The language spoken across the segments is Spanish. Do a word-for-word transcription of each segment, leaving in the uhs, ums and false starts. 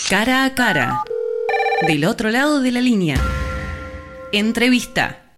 Cara a cara. Del otro lado de la línea. Entrevista.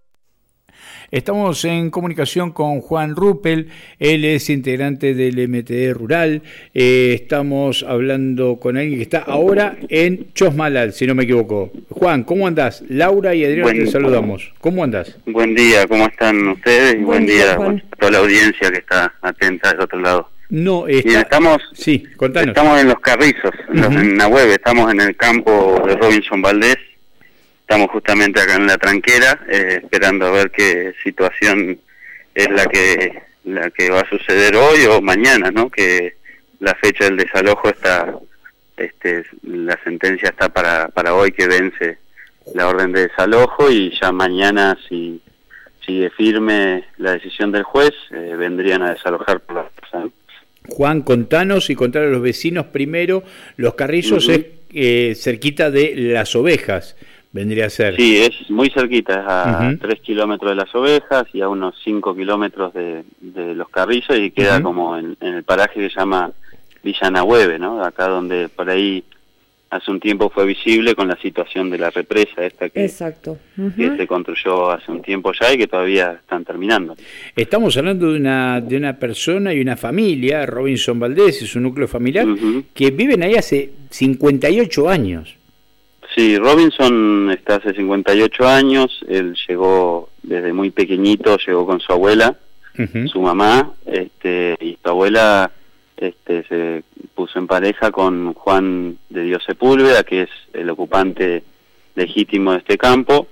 Estamos en comunicación con Juan Ruppel, él es integrante del M T E Rural. Eh, estamos hablando con alguien que está ahora en Chosmalal, si no me equivoco. Juan, ¿cómo andás? Laura y Adrián te saludamos. ¿Cómo andás? Buen día, ¿cómo están ustedes? Y buen, buen día, Juan. a toda la audiencia que está atenta del otro lado. No, está... Bien, estamos, sí, contanos. Estamos en Los Carrizos, en, uh-huh. en la web, estamos en el campo de Robinson Valdés. Estamos justamente acá en la tranquera, eh, esperando a ver qué situación es la que la que va a suceder hoy o mañana, ¿no? Que la fecha del desalojo está, este, la sentencia está para para hoy, que vence la orden de desalojo, y ya mañana, si sigue firme la decisión del juez, eh, vendrían a desalojar por la casa, ¿no? Juan, contanos y contar a los vecinos primero. Los Carrizos uh-huh. es eh, cerquita de Las Ovejas. Vendría a ser. Sí, es muy cerquita, es a uh-huh. tres kilómetros de Las Ovejas y a unos cinco kilómetros de, de Los Carrizos, y queda uh-huh. como en, en el paraje que se llama Villa Nahueve, ¿no? Acá donde por ahí hace un tiempo fue visible con la situación de la represa esta que, Exacto. Uh-huh. que se construyó hace un tiempo ya y que todavía están terminando. Estamos hablando de una de una persona y una familia, Robinson Valdés y su núcleo familiar, uh-huh. que viven ahí hace cincuenta y ocho años. Sí, Robinson está hace cincuenta y ocho años, él llegó desde muy pequeñito, llegó con su abuela, uh-huh. su mamá, este, y su abuela este, se puso en pareja con Juan de Dios Sepúlveda, que es el ocupante legítimo de este campo,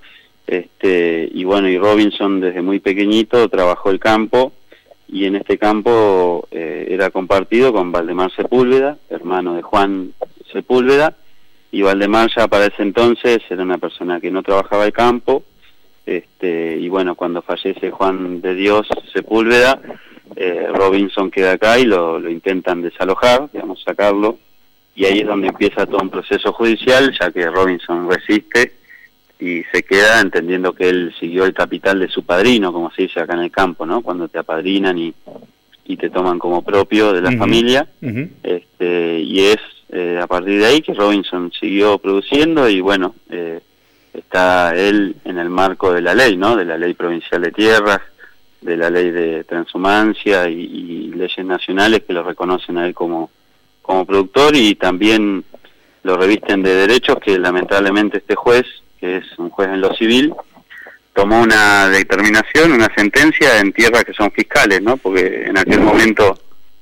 este, y bueno, y Robinson desde muy pequeñito trabajó el campo, y en este campo eh, era compartido con Valdemar Sepúlveda, hermano de Juan Sepúlveda. Y Valdemar ya para ese entonces era una persona que no trabajaba el campo, este, y bueno, cuando fallece Juan de Dios Sepúlveda, eh, Robinson queda acá y lo, lo intentan desalojar, digamos, sacarlo, y ahí es donde empieza todo un proceso judicial, ya que Robinson resiste y se queda, entendiendo que él siguió el capital de su padrino, como se dice acá en el campo, ¿no? Cuando te apadrinan y, y te toman como propio de la uh-huh. familia, uh-huh. este, y es Eh, a partir de ahí que Robinson siguió produciendo, y bueno, eh, está él en el marco de la ley, ¿no? De la ley provincial de tierras, de la ley de transhumancia y, y leyes nacionales que lo reconocen a él como, como productor, y también lo revisten de derechos que lamentablemente este juez, que es un juez en lo civil, tomó una determinación, una sentencia en tierras que son fiscales, ¿no? Porque en aquel momento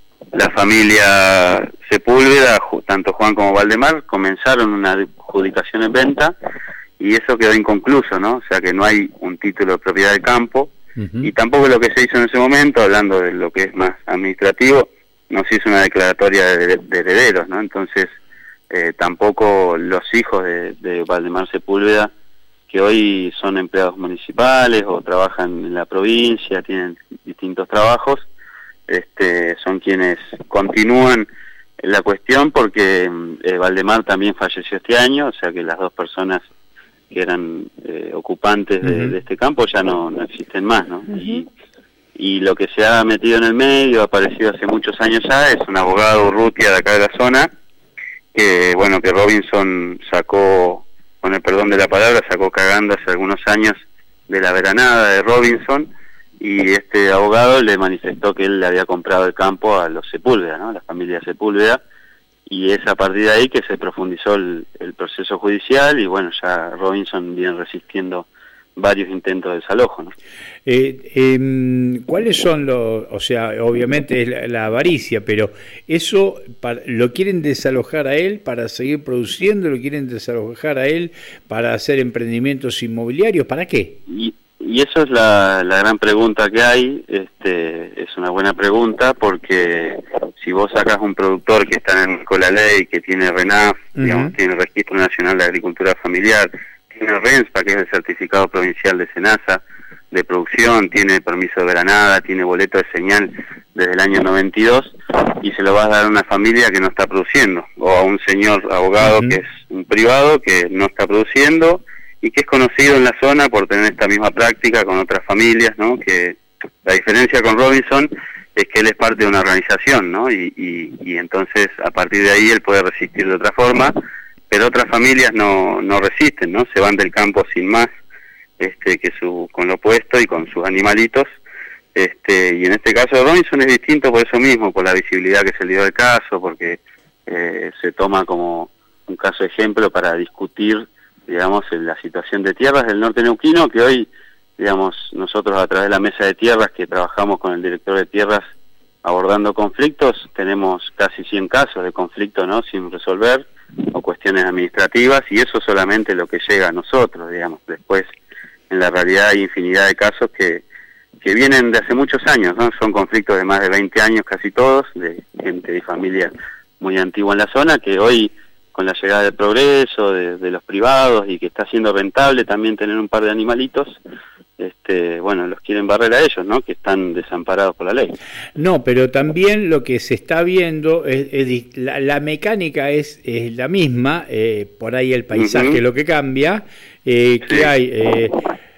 la familia Sepúlveda, tanto Juan como Valdemar, comenzaron una adjudicación en venta y eso quedó inconcluso, ¿no? O sea que no hay un título de propiedad del campo, uh-huh. y tampoco lo que se hizo en ese momento, hablando de lo que es más administrativo, no se hizo una declaratoria de, de herederos, ¿no? Entonces eh, tampoco los hijos de, de Valdemar Sepúlveda, que hoy son empleados municipales o trabajan en la provincia, tienen distintos trabajos, Este, son quienes continúan la cuestión, porque eh, Valdemar también falleció este año, o sea que las dos personas que eran eh, ocupantes de, uh-huh. de este campo ya no, no existen más, ¿no? Uh-huh. Y, y lo que se ha metido en el medio, ha aparecido hace muchos años ya, es un abogado Urrutia de acá de la zona, que bueno, que Robinson sacó, con el perdón de la palabra, sacó cagando hace algunos años de la veranada de Robinson, y este abogado le manifestó que él le había comprado el campo a los Sepúlveda, ¿no? La familia Sepúlveda, y es a partir de ahí que se profundizó el, el proceso judicial, y bueno, ya Robinson viene resistiendo varios intentos de desalojo, ¿no? Eh, eh, ¿Cuáles son los, o sea, obviamente es la, la avaricia, pero eso para, lo quieren desalojar a él para seguir produciendo, lo quieren desalojar a él para hacer emprendimientos inmobiliarios, ¿para qué? Y, Y eso es la, la gran pregunta que hay, este, es una buena pregunta, porque si vos sacas un productor que está en con la ley, que tiene RENAF, uh-huh. digamos, tiene el Registro Nacional de Agricultura Familiar, tiene RENSPA, que es el Certificado Provincial de SENASA de producción, tiene permiso de veranada, tiene boleto de señal desde el año noventa y dos, y se lo vas a dar a una familia que no está produciendo, o a un señor abogado uh-huh. que es un privado que no está produciendo, y que es conocido en la zona por tener esta misma práctica con otras familias, ¿no? Que la diferencia con Robinson es que él es parte de una organización, ¿no? Y, y, y entonces a partir de ahí él puede resistir de otra forma, pero otras familias no, no resisten, ¿no? Se van del campo sin más, este, que su, con lo puesto y con sus animalitos, este, y en este caso de Robinson es distinto por eso mismo, por la visibilidad que se le dio al caso, porque eh, se toma como un caso ejemplo para discutir, digamos, la situación de tierras del norte neuquino, que hoy, digamos, nosotros a través de la mesa de tierras que trabajamos con el director de tierras abordando conflictos, tenemos casi cien casos de conflicto, ¿no?, sin resolver, o cuestiones administrativas, y eso solamente lo que llega a nosotros, digamos. Después, en la realidad hay infinidad de casos que, que vienen de hace muchos años, ¿no? Son conflictos de más de veinte años casi todos, de gente y familia muy antigua en la zona, que hoy, con la llegada del progreso, de, de los privados, y que está siendo rentable también tener un par de animalitos, este, bueno, los quieren barrer a ellos, ¿no?, que están desamparados por la ley. No, pero también lo que se está viendo, es, es la, la mecánica es, es la misma, eh, por ahí el paisaje uh-huh. lo que cambia, eh, que sí. hay eh,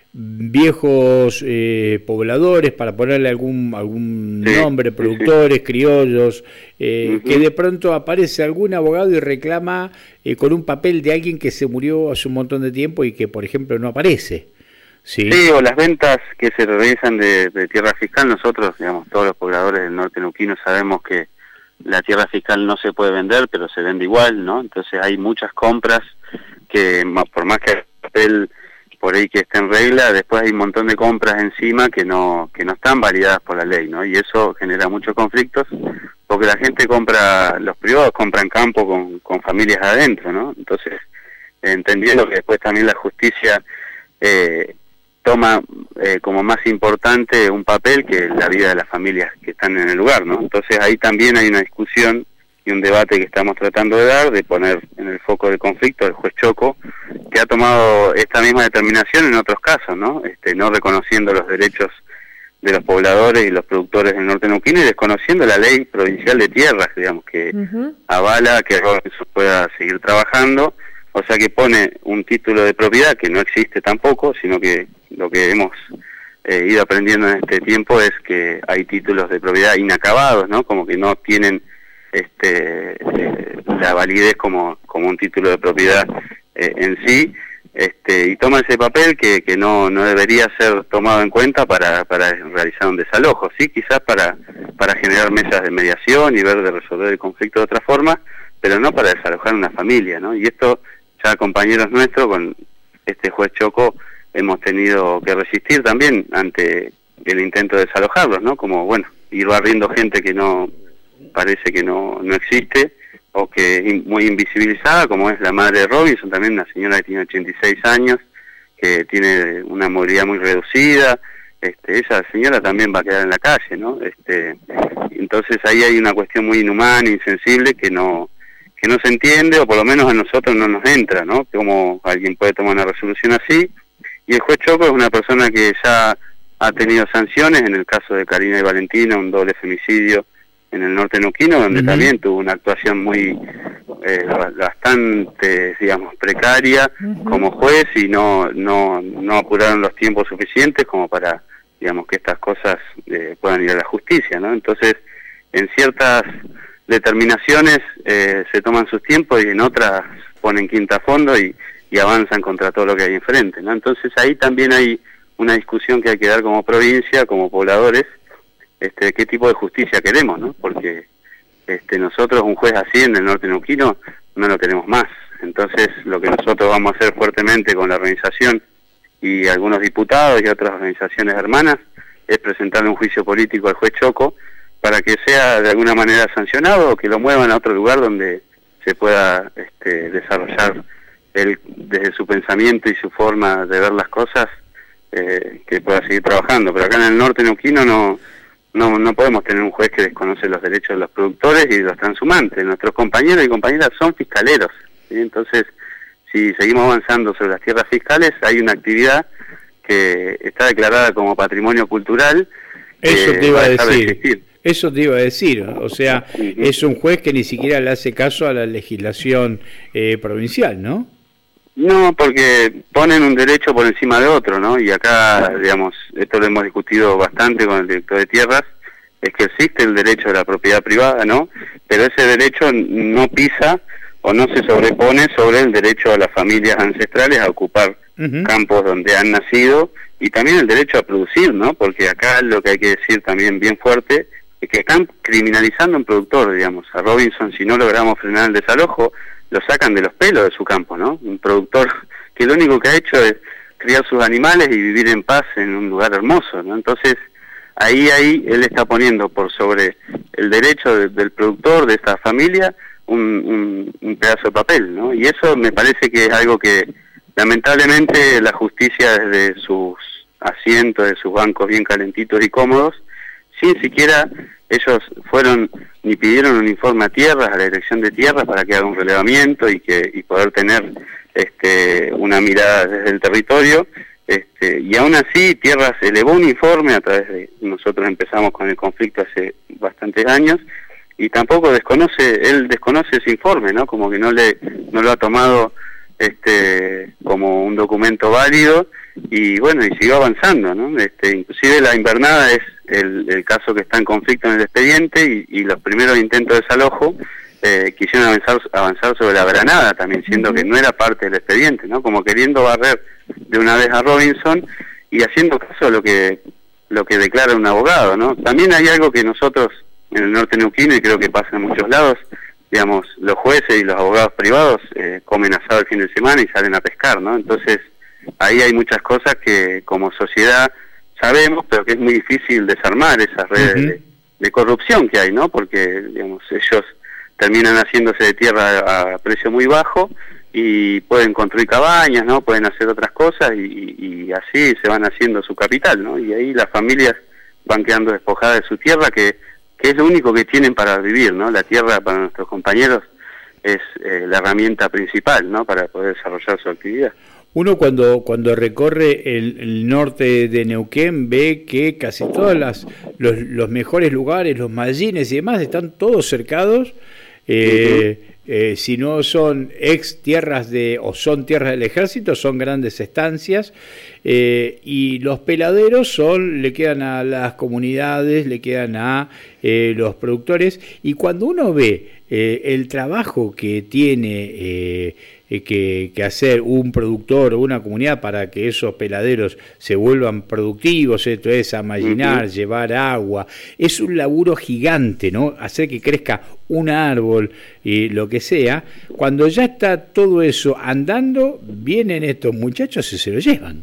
viejos eh, pobladores, para ponerle algún algún sí, nombre, productores, sí, sí. criollos, eh, uh-huh. que de pronto aparece algún abogado y reclama eh, con un papel de alguien que se murió hace un montón de tiempo y que, por ejemplo, no aparece. Sí. sí, o las ventas que se realizan de, de tierra fiscal. Nosotros, digamos, todos los pobladores del norte neuquino sabemos que la tierra fiscal no se puede vender, pero se vende igual, ¿no? Entonces hay muchas compras que, por más que el papel por ahí que esté en regla, después hay un montón de compras encima que no que no están validadas por la ley, ¿no? Y eso genera muchos conflictos, porque la gente compra, los privados compran campo con, con familias adentro, ¿no? Entonces, entendiendo que después también la justicia eh, toma eh, como más importante un papel que la vida de las familias que están en el lugar, ¿no? Entonces ahí también hay una discusión y un debate que estamos tratando de dar, de poner en el foco del conflicto el juez Choco, que ha tomado esta misma determinación en otros casos, ¿no? Este, no reconociendo los derechos de los pobladores y los productores del norte neuquino y desconociendo la ley provincial de tierras, digamos, que uh-huh. avala que Robinson pueda seguir trabajando. O sea que pone un título de propiedad que no existe tampoco, sino que lo que hemos eh, ido aprendiendo en este tiempo es que hay títulos de propiedad inacabados, ¿no? Como que no tienen este eh, la validez como, como un título de propiedad eh, en sí, este y toma ese papel que, que no, no debería ser tomado en cuenta para, para realizar un desalojo, sí, quizás para, para generar mesas de mediación y ver de resolver el conflicto de otra forma, pero no para desalojar una familia, ¿no? Y esto ya compañeros nuestros, con este juez Choco, hemos tenido que resistir también ante el intento de desalojarlos, ¿no? Como, bueno, ir barriendo gente que no parece que no, no existe, o que es muy invisibilizada, como es la madre de Robinson, también una señora que tiene ochenta y seis años, que tiene una movilidad muy reducida. Este, esa señora también va a quedar en la calle, ¿no? Este, entonces ahí hay una cuestión muy inhumana, insensible, que no que no se entiende, o por lo menos a nosotros no nos entra, ¿no? Cómo alguien puede tomar una resolución así. Y el juez Choco es una persona que ya ha tenido sanciones, en el caso de Karina y Valentina, un doble femicidio en el norte neuquino, donde uh-huh. también tuvo una actuación muy eh, bastante, digamos, precaria uh-huh. como juez, y no no no apuraron los tiempos suficientes como para, digamos, que estas cosas eh, puedan ir a la justicia, ¿no? Entonces, en ciertas determinaciones eh, se toman sus tiempos y en otras ponen quinta a fondo y, y avanzan contra todo lo que hay enfrente, ¿no? Entonces ahí también hay una discusión que hay que dar como provincia, como pobladores, este, qué tipo de justicia queremos, ¿no? Porque este, nosotros un juez así en el norte neuquino no lo queremos más. Entonces lo que nosotros vamos a hacer fuertemente con la organización y algunos diputados y otras organizaciones hermanas es presentarle un juicio político al juez Choco para que sea de alguna manera sancionado, o que lo muevan a otro lugar donde se pueda este, desarrollar él, desde su pensamiento y su forma de ver las cosas, eh, que pueda seguir trabajando. Pero acá en el norte neuquino no, no, no podemos tener un juez que desconoce los derechos de los productores y de los transhumantes. Nuestros compañeros y compañeras son fiscaleros, ¿sí? Entonces, si seguimos avanzando sobre las tierras fiscales, hay una actividad que está declarada como patrimonio cultural. Eso te iba a decir. Eso te iba a decir, o sea, uh-huh. es un juez que ni siquiera le hace caso a la legislación eh, provincial, ¿no? No, porque ponen un derecho por encima de otro, ¿no? Y acá, digamos, esto lo hemos discutido bastante con el director de tierras, es que existe el derecho de la propiedad privada, ¿no? Pero ese derecho no pisa o no se sobrepone sobre el derecho a las familias ancestrales a ocupar uh-huh. campos donde han nacido, y también el derecho a producir, ¿no? Porque acá lo que hay que decir también bien fuerte es que están criminalizando a un productor, digamos. A Robinson, si no logramos frenar el desalojo, lo sacan de los pelos de su campo, ¿no? Un productor que lo único que ha hecho es criar sus animales y vivir en paz en un lugar hermoso, ¿no? Entonces, ahí, ahí, él está poniendo por sobre el derecho de, del productor, de esta familia, un, un, un pedazo de papel, ¿no? Y eso me parece que es algo que, lamentablemente, la justicia desde sus asientos, de sus bancos bien calentitos y cómodos, sin siquiera ellos fueron ni pidieron un informe a tierras, a la dirección de tierras, para que haga un relevamiento y que y poder tener este una mirada desde el territorio, este y aún así Tierras elevó un informe a través de, nosotros empezamos con el conflicto hace bastantes años, y tampoco desconoce, él desconoce ese informe, ¿no? Como que no le no lo ha tomado este como un documento válido, y bueno, y siguió avanzando, ¿no? Este, inclusive la invernada es el, el caso que está en conflicto en el expediente, y, y los primeros intentos de desalojo eh, quisieron avanzar, avanzar sobre la granada también, siendo que no era parte del expediente, ¿no? Como queriendo barrer de una vez a Robinson y haciendo caso a lo que lo que declara un abogado, ¿no? También hay algo que nosotros en el norte neuquino, y creo que pasa en muchos lados, digamos, los jueces y los abogados privados eh, comen asado el fin de semana y salen a pescar, ¿no? Entonces, ahí hay muchas cosas que como sociedad sabemos, pero que es muy difícil desarmar esas redes uh-huh. de, de corrupción que hay, ¿no? Porque, digamos, ellos terminan haciéndose de tierra a, a precio muy bajo y pueden construir cabañas, ¿no? Pueden hacer otras cosas y, y así se van haciendo su capital, ¿no? Y ahí las familias van quedando despojadas de su tierra, que, que es lo único que tienen para vivir, ¿no? La tierra para nuestros compañeros es eh, la herramienta principal, ¿no? Para poder desarrollar su actividad. Uno cuando cuando recorre el, el norte de Neuquén ve que casi todos las, los, los mejores lugares, los mallines y demás, están todos cercados, eh, uh-huh. eh, si no son ex tierras de o son tierras del ejército, son grandes estancias, eh, y los peladeros son le quedan a las comunidades, le quedan a eh, los productores, y cuando uno ve eh, el trabajo que tiene eh, Que, que hacer un productor o una comunidad para que esos peladeros se vuelvan productivos, esto es amallinar, uh-huh. llevar agua, es un laburo gigante, ¿no? Hacer que crezca un árbol y lo que sea. Cuando ya está todo eso andando, vienen estos muchachos y se lo llevan.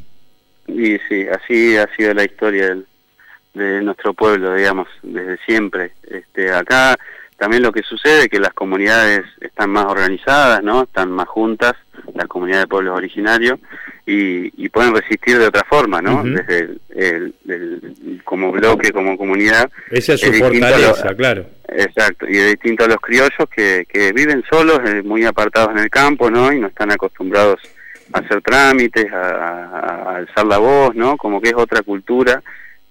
Y sí, así ha sido la historia del, de nuestro pueblo, digamos, desde siempre. Este, acá también lo que sucede es que las comunidades están más organizadas, ¿no? Están más juntas, la comunidad de pueblos originarios, y, y pueden resistir de otra forma, ¿no? Uh-huh. Desde el, el, el, como bloque, como comunidad. Esa es su es fortaleza, lo, claro. Exacto, y es distinto a los criollos que, que viven solos, eh, muy apartados en el campo, ¿no? Y no están acostumbrados a hacer trámites, a, a, a alzar la voz, ¿no? Como que es otra cultura.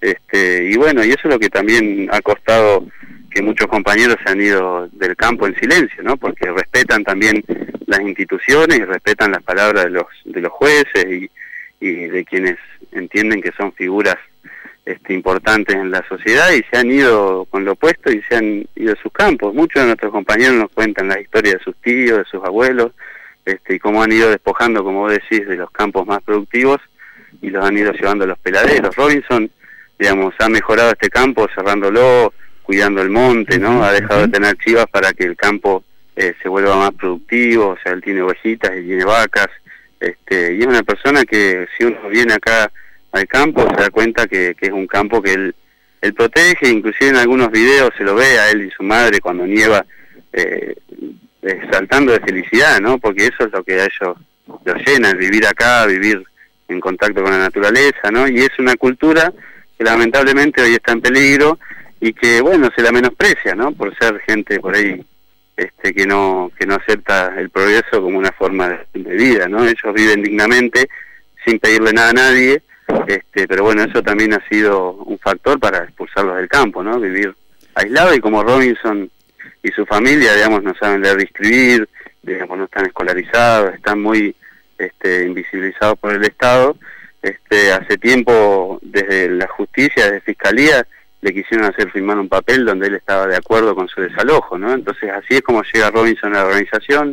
Este, y bueno, y eso es lo que también ha costado que muchos compañeros se han ido del campo en silencio, ¿no? Porque respetan también las instituciones y respetan las palabras de los de los jueces y, y de quienes entienden que son figuras este, importantes en la sociedad, y se han ido con lo opuesto y se han ido a sus campos. Muchos de nuestros compañeros nos cuentan la historia de sus tíos, de sus abuelos, este, y cómo han ido despojando, como vos decís, de los campos más productivos y los han ido llevando a los peladeros. Robinson, digamos, ha mejorado este campo cerrándolo, cuidando el monte, ¿no? Ha dejado de tener chivas para que el campo eh, se vuelva más productivo, o sea, él tiene ovejitas y tiene vacas, este, y es una persona que si uno viene acá al campo se da cuenta que, que es un campo que él, él protege, inclusive en algunos videos se lo ve a él y su madre cuando nieva, eh, eh, saltando de felicidad, ¿no? Porque eso es lo que a ellos los llena, el vivir acá, vivir en contacto con la naturaleza, ¿no? Y es una cultura que lamentablemente hoy está en peligro, y que bueno, se la menosprecia, ¿no? Por ser gente por ahí este que no que no acepta el progreso como una forma de, de vida, ¿no? Ellos viven dignamente sin pedirle nada a nadie, este pero bueno, eso también ha sido un factor para expulsarlos del campo, ¿no? Vivir aislado, y como Robinson y su familia, digamos, no saben leer y escribir, digamos, no están escolarizados, están muy este invisibilizados por el Estado. Este hace tiempo desde la justicia, desde Fiscalía, le quisieron hacer firmar un papel donde él estaba de acuerdo con su desalojo, ¿no? Entonces así es como llega Robinson a la organización,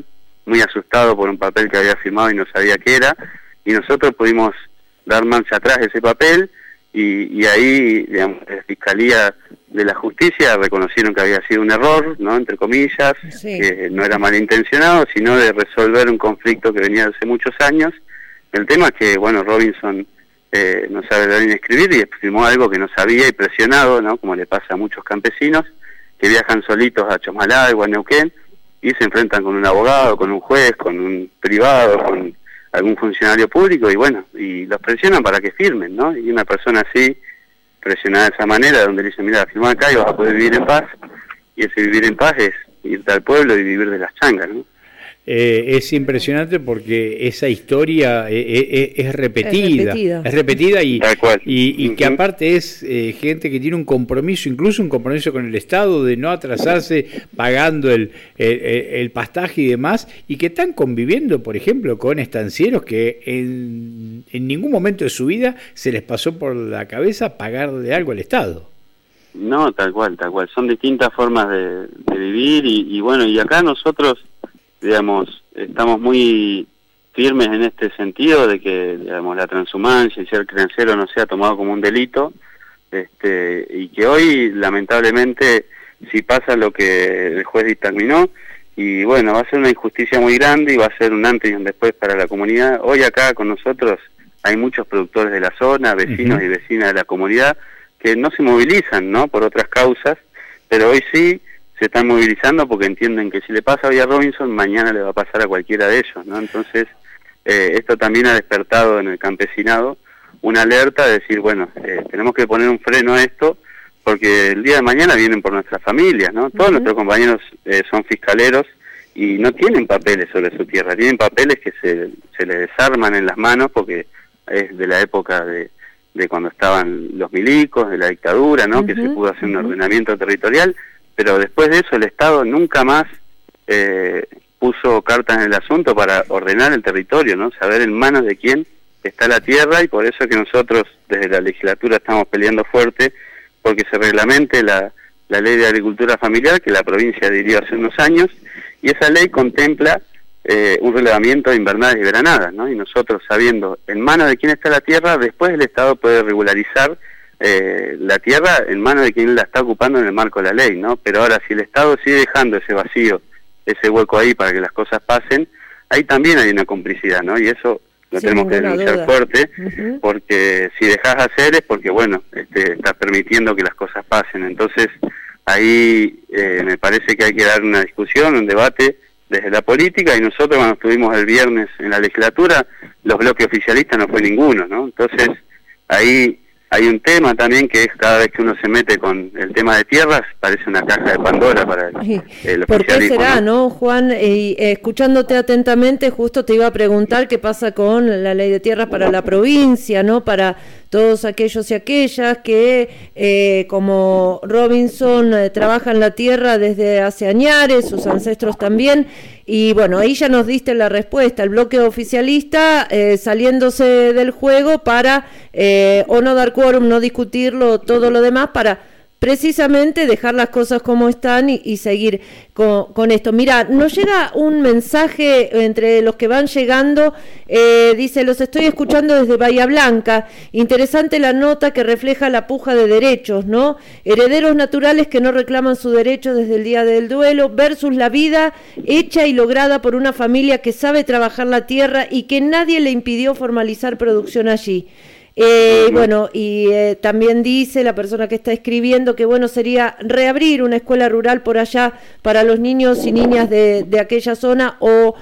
muy asustado por un papel que había firmado y no sabía qué era, y nosotros pudimos dar marcha atrás de ese papel, y, y ahí, digamos, la Fiscalía de la Justicia reconocieron que había sido un error, ¿no?, entre comillas, sí. que no era malintencionado, sino de resolver un conflicto que venía hace muchos años. El tema es que, bueno, Robinson eh, no sabe leer ni escribir y firmó algo que no sabía y presionado, ¿no?, como le pasa a muchos campesinos, que viajan solitos a Chosmalal o a Neuquén y se enfrentan con un abogado, con un juez, con un privado, con algún funcionario público, y bueno, y los presionan para que firmen, ¿no? Y una persona así, presionada de esa manera, donde le dicen, mira, firma acá y vas a poder vivir en paz, y ese vivir en paz es irte al pueblo y vivir de las changas, ¿no? Eh, es impresionante porque esa historia es, es, es, repetida, es repetida, es repetida y, y, y uh-huh. que aparte es eh, gente que tiene un compromiso, incluso un compromiso con el Estado de no atrasarse pagando el, el, el pastaje y demás, y que están conviviendo, por ejemplo, con estancieros que en, en ningún momento de su vida se les pasó por la cabeza pagarle algo al Estado. No, tal cual, tal cual. Son distintas formas de, de vivir y, y bueno, y acá nosotros, digamos, estamos muy firmes en este sentido de que, digamos, la transhumancia y ser creancero no sea tomado como un delito, este, y que hoy, lamentablemente, si pasa lo que el juez dictaminó, y bueno, va a ser una injusticia muy grande y va a ser un antes y un después para la comunidad. Hoy acá con nosotros hay muchos productores de la zona, vecinos uh-huh. y vecinas de la comunidad, que no se movilizan, ¿no?, por otras causas, pero hoy sí se están movilizando porque entienden que si le pasa hoy a Robinson, mañana le va a pasar a cualquiera de ellos, ¿no? Entonces, eh, esto también ha despertado en el campesinado una alerta de decir, bueno, eh, tenemos que poner un freno a esto, porque el día de mañana vienen por nuestras familias, ¿no? Todos uh-huh. nuestros compañeros eh, son fiscaleros y no tienen papeles sobre su tierra, tienen papeles que se, se les desarman en las manos porque es de la época de, de cuando estaban los milicos, de la dictadura, ¿no? Uh-huh. Que se pudo hacer un ordenamiento territorial, pero después de eso el Estado nunca más eh, puso cartas en el asunto para ordenar el territorio, ¿no? Saber en manos de quién está la tierra, y por eso es que nosotros desde la legislatura estamos peleando fuerte porque se reglamente la, la ley de agricultura familiar que la provincia adhirió hace unos años, y esa ley contempla eh, un relevamiento de invernades y veranadas, ¿no? Y nosotros, sabiendo en manos de quién está la tierra, después el Estado puede regularizar Eh, la tierra en manos de quien la está ocupando en el marco de la ley, ¿no? Pero ahora, si el Estado sigue dejando ese vacío, ese hueco ahí para que las cosas pasen, ahí también hay una complicidad, ¿no? Y eso lo Sin tenemos que denunciar duda. fuerte, uh-huh. porque si dejas hacer es porque, bueno, este, estás permitiendo que las cosas pasen. Entonces, ahí eh, me parece que hay que dar una discusión, un debate desde la política, y nosotros cuando estuvimos el viernes en la legislatura, los bloques oficialistas no fue ninguno, ¿no? Entonces, ahí hay un tema también que es cada vez que uno se mete con el tema de tierras, parece una caja de Pandora para el, el ¿Por qué será, no, no Juan? Eh, eh, escuchándote atentamente, justo te iba a preguntar qué pasa con la ley de tierras para la provincia, ¿no? Para todos aquellos y aquellas que, eh, como Robinson, eh, trabajan la tierra desde hace añares, sus ancestros también. Y bueno, ahí ya nos diste la respuesta, el bloque oficialista eh, saliéndose del juego para eh, o no dar quórum, no discutirlo, todo lo demás, para precisamente dejar las cosas como están y, y seguir con, con esto. Mira, nos llega un mensaje entre los que van llegando, eh, dice, los estoy escuchando desde Bahía Blanca, interesante la nota que refleja la puja de derechos, ¿no? Herederos naturales que no reclaman su derecho desde el día del duelo versus la vida hecha y lograda por una familia que sabe trabajar la tierra y que nadie le impidió formalizar producción allí. Eh, bueno, y eh, también dice la persona que está escribiendo que bueno sería reabrir una escuela rural por allá para los niños y niñas de, de aquella zona, o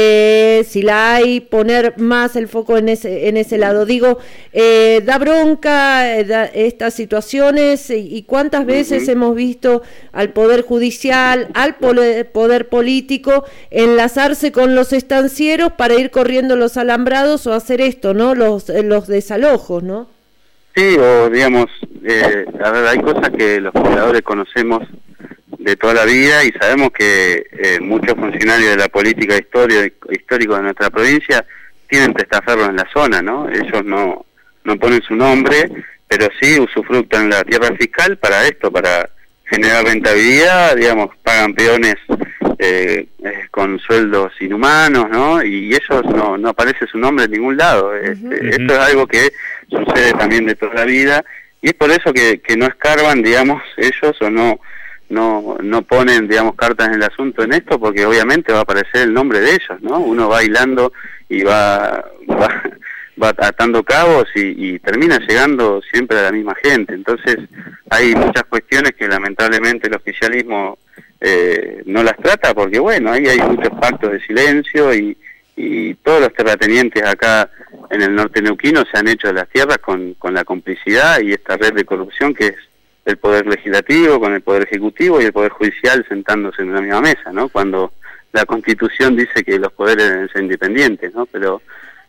eh, si la hay, poner más el foco en ese en ese lado. Digo, eh, da bronca eh, da estas situaciones, y, y cuántas veces uh-huh. hemos visto al Poder Judicial, al poder, poder político enlazarse con los estancieros para ir corriendo los alambrados o hacer esto, ¿no? Los, los desalojos. ¿No? Sí, o digamos, eh, a ver, hay cosas que los pobladores conocemos de toda la vida y sabemos que eh, muchos funcionarios de la política histórica de nuestra provincia tienen testaferros en la zona, ¿no? Ellos no, no ponen su nombre, pero sí usufructan la tierra fiscal para esto, para generar rentabilidad, digamos, pagan peones eh, eh, con sueldos inhumanos, ¿no? Y ellos no, no aparece su nombre en ningún lado. Este, uh-huh. Esto es algo que sucede también de toda la vida, y es por eso que, que no escarban, digamos, ellos o no no no ponen, digamos, cartas en el asunto en esto, porque obviamente va a aparecer el nombre de ellos, ¿no? Uno va hilando y va va, va atando cabos y, y termina llegando siempre a la misma gente. Entonces hay muchas cuestiones que lamentablemente el oficialismo eh, no las trata, porque bueno, ahí hay muchos pactos de silencio y, y todos los terratenientes acá en el norte neuquino se han hecho de las tierras con, con la complicidad y esta red de corrupción que es el Poder Legislativo con el Poder Ejecutivo y el Poder Judicial sentándose en una misma mesa, ¿no? Cuando la Constitución dice que los poderes deben ser independientes, ¿no? Pero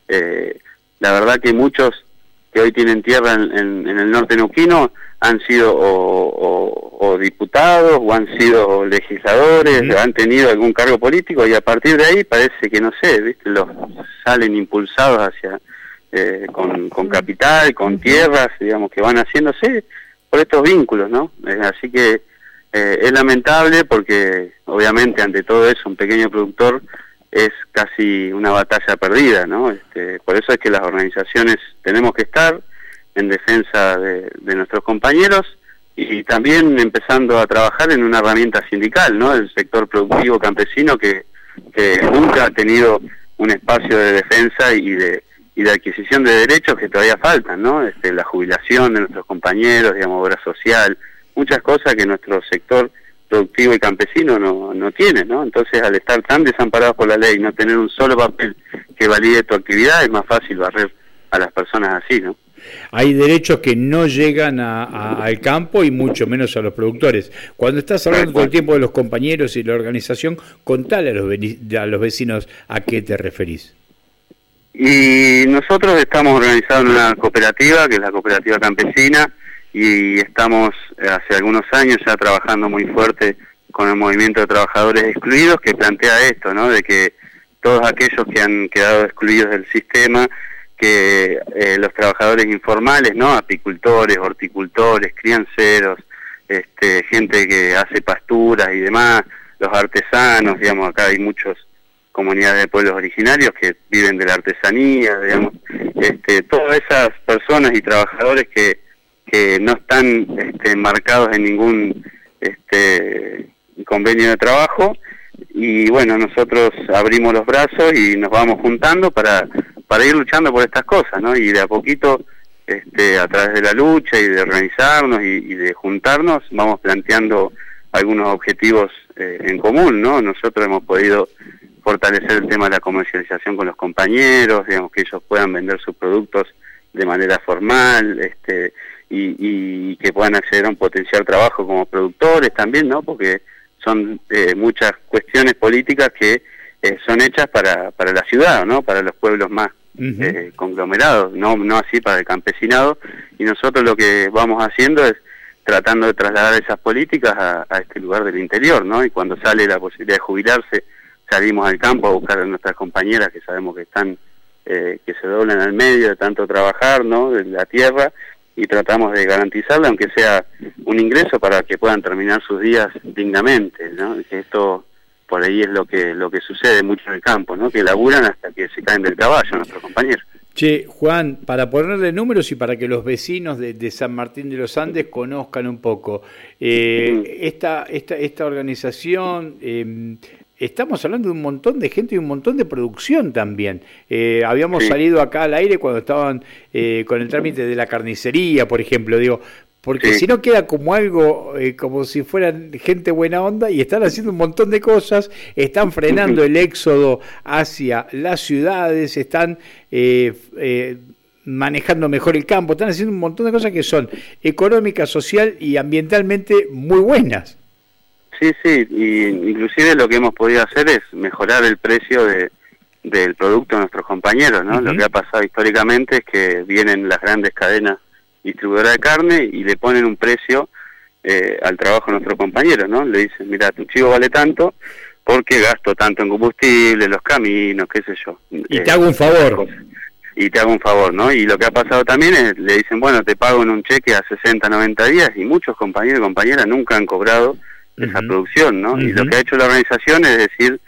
eh, la verdad que muchos que hoy tienen tierra en, en, en el norte neuquino han sido o, o, o diputados o han sido legisladores, uh-huh. han tenido algún cargo político y a partir de ahí parece que, no sé, ¿viste? Los salen impulsados hacia eh, con, con capital, con tierras, digamos, que van haciéndose por estos vínculos, ¿no? Eh, así que eh, es lamentable porque obviamente ante todo eso un pequeño productor es casi una batalla perdida, ¿no? Este, por eso es que las organizaciones tenemos que estar en defensa de, de nuestros compañeros y también empezando a trabajar en una herramienta sindical, ¿no? El sector productivo campesino que, que nunca ha tenido un espacio de defensa y de y de adquisición de derechos que todavía faltan, ¿no? Este, la jubilación de nuestros compañeros, digamos, obra social, muchas cosas que nuestro sector productivo y campesino no, no tiene, ¿no? Entonces, al estar tan desamparados por la ley, no tener un solo papel que valide tu actividad, es más fácil barrer a las personas así, ¿no? Hay derechos que no llegan a, a, al campo y mucho menos a los productores. Cuando estás hablando todo el tiempo de los compañeros y la organización, contale a los, a los vecinos a qué te referís. Y nosotros estamos organizados en una cooperativa, que es la Cooperativa Campesina, y estamos hace algunos años ya trabajando muy fuerte con el movimiento de trabajadores excluidos, que plantea esto, ¿no? De que todos aquellos que han quedado excluidos del sistema, que eh, los trabajadores informales, ¿no? Apicultores, horticultores, crianceros, este, gente que hace pasturas y demás, los artesanos, digamos, acá hay muchos comunidades de pueblos originarios que viven de la artesanía, digamos, este, todas esas personas y trabajadores que, que no están este, marcados en ningún este, convenio de trabajo, y bueno, nosotros abrimos los brazos y nos vamos juntando para, para ir luchando por estas cosas, ¿no? Y de a poquito, este, a través de la lucha y de organizarnos y, y de juntarnos, vamos planteando algunos objetivos eh, en común, ¿no? Nosotros hemos podido fortalecer el tema de la comercialización con los compañeros, digamos, que ellos puedan vender sus productos de manera formal, este, y, y que puedan acceder a un potencial trabajo como productores también, ¿no? Porque son eh, muchas cuestiones políticas que eh, son hechas para, para la ciudad, ¿no? Para los pueblos más uh-huh. eh, conglomerados, no, no así para el campesinado, y nosotros lo que vamos haciendo es tratando de trasladar esas políticas a, a este lugar del interior, ¿no? Y cuando sale la posibilidad de jubilarse, salimos al campo a buscar a nuestras compañeras que sabemos que están, eh, que se doblan al medio de tanto trabajar, ¿no? De la tierra, y tratamos de garantizarle, aunque sea un ingreso, para que puedan terminar sus días dignamente, ¿no? Que esto por ahí es lo que lo que sucede mucho en el campo, ¿no? Que laburan hasta que se caen del caballo nuestros compañeros. Che, Juan, para ponerle números y para que los vecinos de, de San Martín de los Andes conozcan un poco, eh, esta, esta, esta organización... Eh, Estamos hablando de un montón de gente y un montón de producción también. Eh, habíamos sí. salido acá al aire cuando estaban eh, con el trámite de la carnicería, por ejemplo, digo, porque sí. si no queda como algo, eh, como si fueran gente buena onda, y están haciendo un montón de cosas, están frenando el éxodo hacia las ciudades, están eh, eh, manejando mejor el campo, están haciendo un montón de cosas que son económicas, social y ambientalmente muy buenas. Sí, sí, y inclusive lo que hemos podido hacer es mejorar el precio de, del producto de nuestros compañeros, ¿no? Uh-huh. Lo que ha pasado históricamente es que vienen las grandes cadenas distribuidoras de carne y le ponen un precio eh, al trabajo de nuestros compañeros, ¿no? Le dicen, mira, tu chivo vale tanto porque gasto tanto en combustible, los caminos, qué sé yo. Y eh, te hago un favor. Y te hago un favor, ¿no? Y lo que ha pasado también es, le dicen, bueno, te pago en un cheque a sesenta, noventa días, y muchos compañeros y compañeras nunca han cobrado uh-huh. esa producción, ¿no? Uh-huh. Y lo que ha hecho la organización es decir,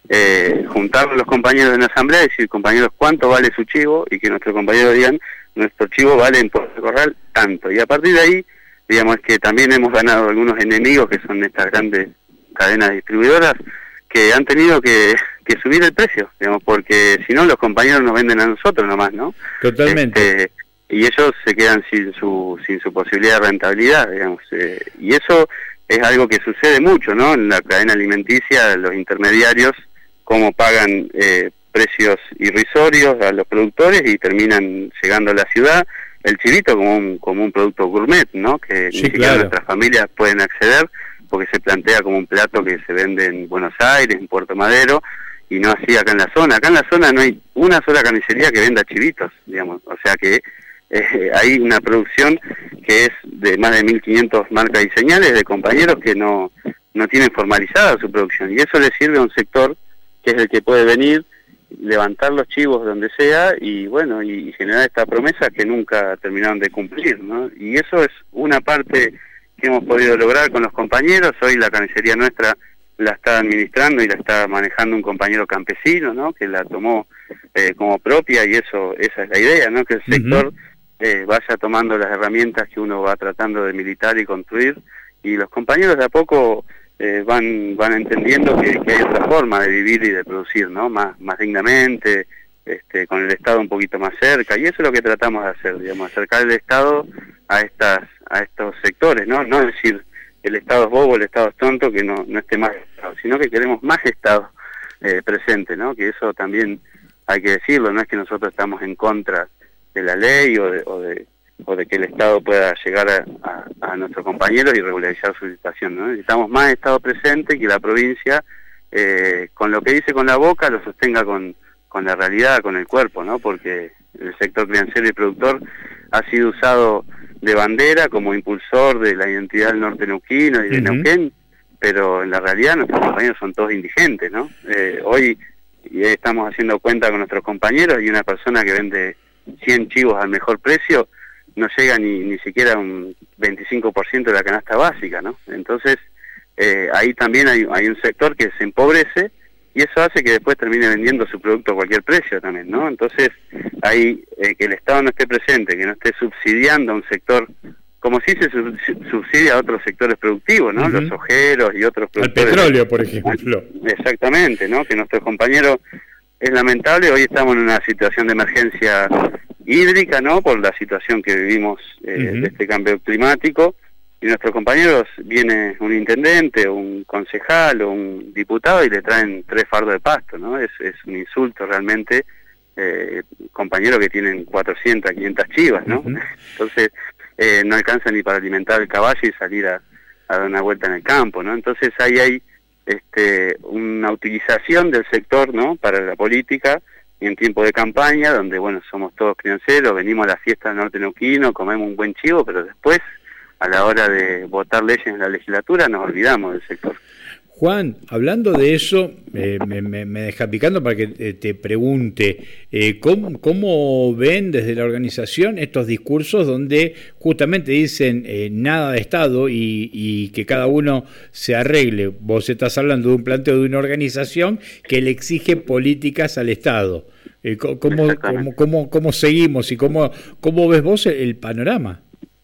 eh, juntar a los compañeros en la asamblea y decir, compañeros, ¿cuánto vale su chivo? Y que nuestros compañeros digan, nuestro chivo vale en Puerto Corral tanto. Y a partir de ahí, digamos que también hemos ganado algunos enemigos que son estas grandes cadenas distribuidoras que han tenido que, que subir el precio, digamos, porque si no los compañeros nos venden a nosotros nomás, ¿no? Totalmente. Este, y ellos se quedan sin su sin su posibilidad de rentabilidad, digamos. Eh, y eso es algo que sucede mucho, ¿no? En la cadena alimenticia, los intermediarios, cómo pagan eh, precios irrisorios a los productores y terminan llegando a la ciudad. El chivito como un, como un producto gourmet, ¿no? Que sí, ni siquiera claro. nuestras familias pueden acceder porque se plantea como un plato que se vende en Buenos Aires, en Puerto Madero, y no así acá en la zona. Acá en la zona no hay una sola carnicería que venda chivitos, digamos. O sea que eh, hay una producción que es de más de mil quinientas marcas y señales de compañeros que no, no tienen formalizada su producción. Y eso le sirve a un sector que es el que puede venir, levantar los chivos donde sea y bueno, y generar esta promesa que nunca terminaron de cumplir, ¿no? Y eso es una parte que hemos podido lograr con los compañeros. Hoy la carnicería nuestra la está administrando y la está manejando un compañero campesino, ¿no? Que la tomó eh, como propia y eso esa es la idea, ¿no? Que el sector uh-huh. eh, vaya tomando las herramientas que uno va tratando de militar y construir y los compañeros de a poco eh, van van entendiendo que, que hay otra forma de vivir y de producir, ¿no? Más más dignamente, este, con el Estado un poquito más cerca y eso es lo que tratamos de hacer, digamos, acercar el Estado a estas a estos sectores, ¿no? No decir el Estado es bobo, el Estado es tonto, que no, no esté más Estado, sino que queremos más Estado eh, presente, ¿no? Que eso también hay que decirlo, no es que nosotros estamos en contra de la ley o de, o de, o de que el Estado pueda llegar a, a, a nuestros compañeros y regularizar su situación, ¿no? Necesitamos más Estado presente, que la provincia, eh, con lo que dice con la boca, lo sostenga con, con la realidad, con el cuerpo, ¿no? Porque el sector criancero y productor ha sido usado de bandera como impulsor de la identidad del norte neuquino y de uh-huh. Neuquén, pero en la realidad nuestros compañeros son todos indigentes, ¿no? Eh, hoy estamos haciendo cuenta con nuestros compañeros y una persona que vende cien chivos al mejor precio no llega ni, ni siquiera a un veinticinco por ciento de la canasta básica, ¿no? Entonces eh, ahí también hay, hay un sector que se empobrece y eso hace que después termine vendiendo su producto a cualquier precio también, ¿no? Entonces, ahí eh, que el Estado no esté presente, que no esté subsidiando a un sector, como si se sub subsidia a otros sectores productivos, ¿no? Uh-huh. Los ojeros y otros productores. El petróleo, por ejemplo. Exactamente, ¿no? Que nuestros compañeros, es lamentable, hoy estamos en una situación de emergencia hídrica, ¿no? Por la situación que vivimos eh, uh-huh. de este cambio climático. Y nuestros compañeros, viene un intendente, un concejal o un diputado y le traen tres fardos de pasto, ¿no? Es, es un insulto realmente, eh, compañeros que tienen cuatrocientas, quinientas chivas, ¿no? Uh-huh. Entonces, eh, no alcanzan ni para alimentar el caballo y salir a, a dar una vuelta en el campo, ¿no? Entonces ahí hay este, una utilización del sector, ¿no? Para la política y en tiempo de campaña, donde, bueno, somos todos crianceros, venimos a la fiesta del norte neuquino, comemos un buen chivo, pero después, a la hora de votar leyes en la legislatura, nos olvidamos del sector. Juan, hablando de eso, eh, me, me, me deja picando para que eh, te pregunte, eh, ¿cómo, ¿cómo ven desde la organización estos discursos donde justamente dicen eh, nada de Estado y, y que cada uno se arregle? Vos estás hablando de un planteo de una organización que le exige políticas al Estado. Eh, ¿cómo, cómo, cómo, cómo seguimos y cómo, cómo ves vos el, el panorama?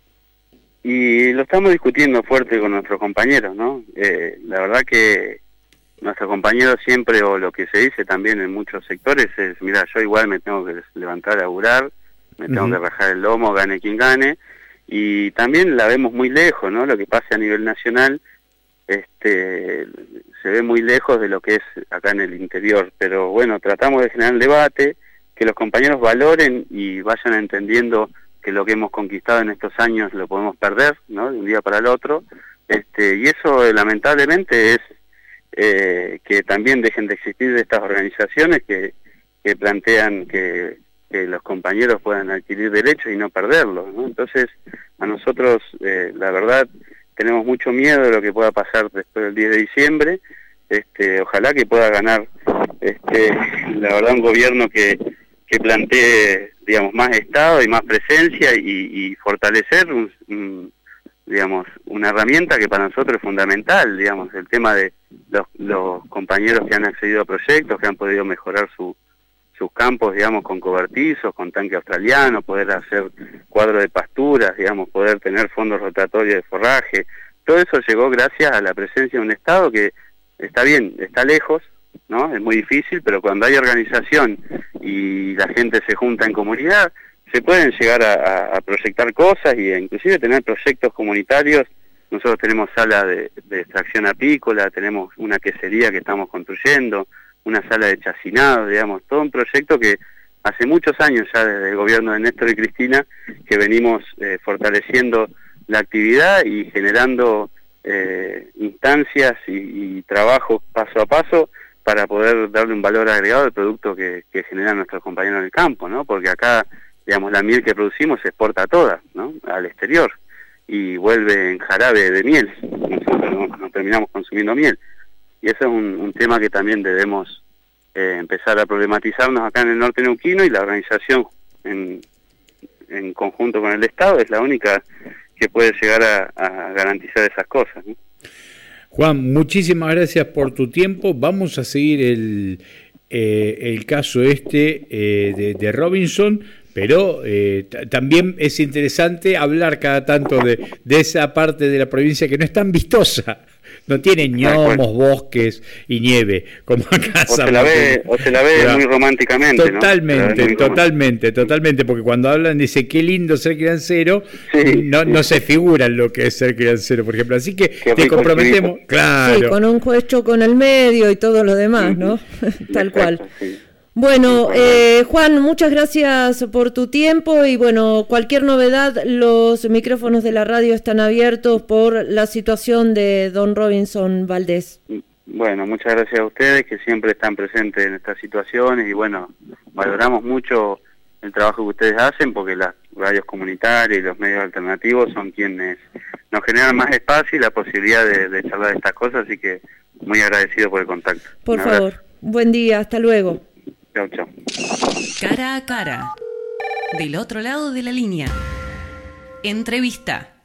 Y lo estamos discutiendo fuerte con nuestros compañeros, ¿no? Eh, la verdad que nuestros compañeros siempre, o lo que se dice también en muchos sectores, es, mira, yo igual me tengo que levantar a laburar, me tengo uh-huh. que rajar el lomo, gane quien gane, y también la vemos muy lejos, ¿no? Lo que pasa a nivel nacional este se ve muy lejos de lo que es acá en el interior, pero bueno, tratamos de generar un debate, que los compañeros valoren y vayan entendiendo que lo que hemos conquistado en estos años lo podemos perder, ¿no? De un día para el otro, este, y eso eh, lamentablemente es eh, que también dejen de existir de estas organizaciones que, que plantean que, que los compañeros puedan adquirir derechos y no perderlos, ¿no? Entonces, a nosotros, eh, la verdad, tenemos mucho miedo de lo que pueda pasar después del diez de diciembre, este, ojalá que pueda ganar, este, la verdad, un gobierno que que plantee, digamos, más Estado y más presencia y, y fortalecer un, un, digamos, una herramienta que para nosotros es fundamental, digamos, el tema de los, los compañeros que han accedido a proyectos, que han podido mejorar su, sus campos, digamos, con cobertizos, con tanque australiano, poder hacer cuadro de pasturas, digamos, poder tener fondos rotatorios de forraje. Todo eso llegó gracias a la presencia de un Estado que está bien, está lejos, ¿no? Es muy difícil, pero cuando hay organización y la gente se junta en comunidad, se pueden llegar a, a proyectar cosas y inclusive tener proyectos comunitarios. Nosotros tenemos sala de, de extracción apícola, tenemos una quesería que estamos construyendo, una sala de chacinado, digamos, todo un proyecto que hace muchos años ya desde el gobierno de Néstor y Cristina que venimos eh, fortaleciendo la actividad y generando eh, instancias y, y trabajos paso a paso para poder darle un valor agregado al producto que, que generan nuestros compañeros en el campo, ¿no? Porque acá, digamos, la miel que producimos se exporta toda, ¿no? Al exterior y vuelve en jarabe de miel. Nosotros no, no terminamos consumiendo miel. Y eso es un, un tema que también debemos eh, empezar a problematizarnos acá en el norte neuquino, y la organización en, en conjunto con el Estado es la única que puede llegar a, a garantizar esas cosas, ¿no? Juan, muchísimas gracias por tu tiempo. Vamos a seguir el, eh, el caso este eh, de, de Robinson, pero eh, t- también es interesante hablar cada tanto de, de esa parte de la provincia que no es tan vistosa. No tiene gnomos, bosques y nieve, como acá. O se la ve, o se la ve pero, muy románticamente, totalmente, ¿no? Muy totalmente, totalmente, porque cuando hablan dice qué lindo ser criancero, sí, no, sí. no se figuran lo que es ser criancero, por ejemplo. Así que qué te comprometemos, claro. Sí, con un cuecho con el medio y todo lo demás, ¿no? Tal cual. Sí. Bueno, eh, Juan, muchas gracias por tu tiempo y bueno, cualquier novedad, los micrófonos de la radio están abiertos por la situación de don Robinson Valdés. Bueno, muchas gracias a ustedes que siempre están presentes en estas situaciones y bueno, valoramos mucho el trabajo que ustedes hacen porque las radios comunitarias y los medios alternativos son quienes nos generan más espacio y la posibilidad de, de charlar de estas cosas, así que muy agradecido por el contacto. Por favor, buen día, hasta luego. Chao, chao. Cara a cara. Del otro lado de la línea. Entrevista.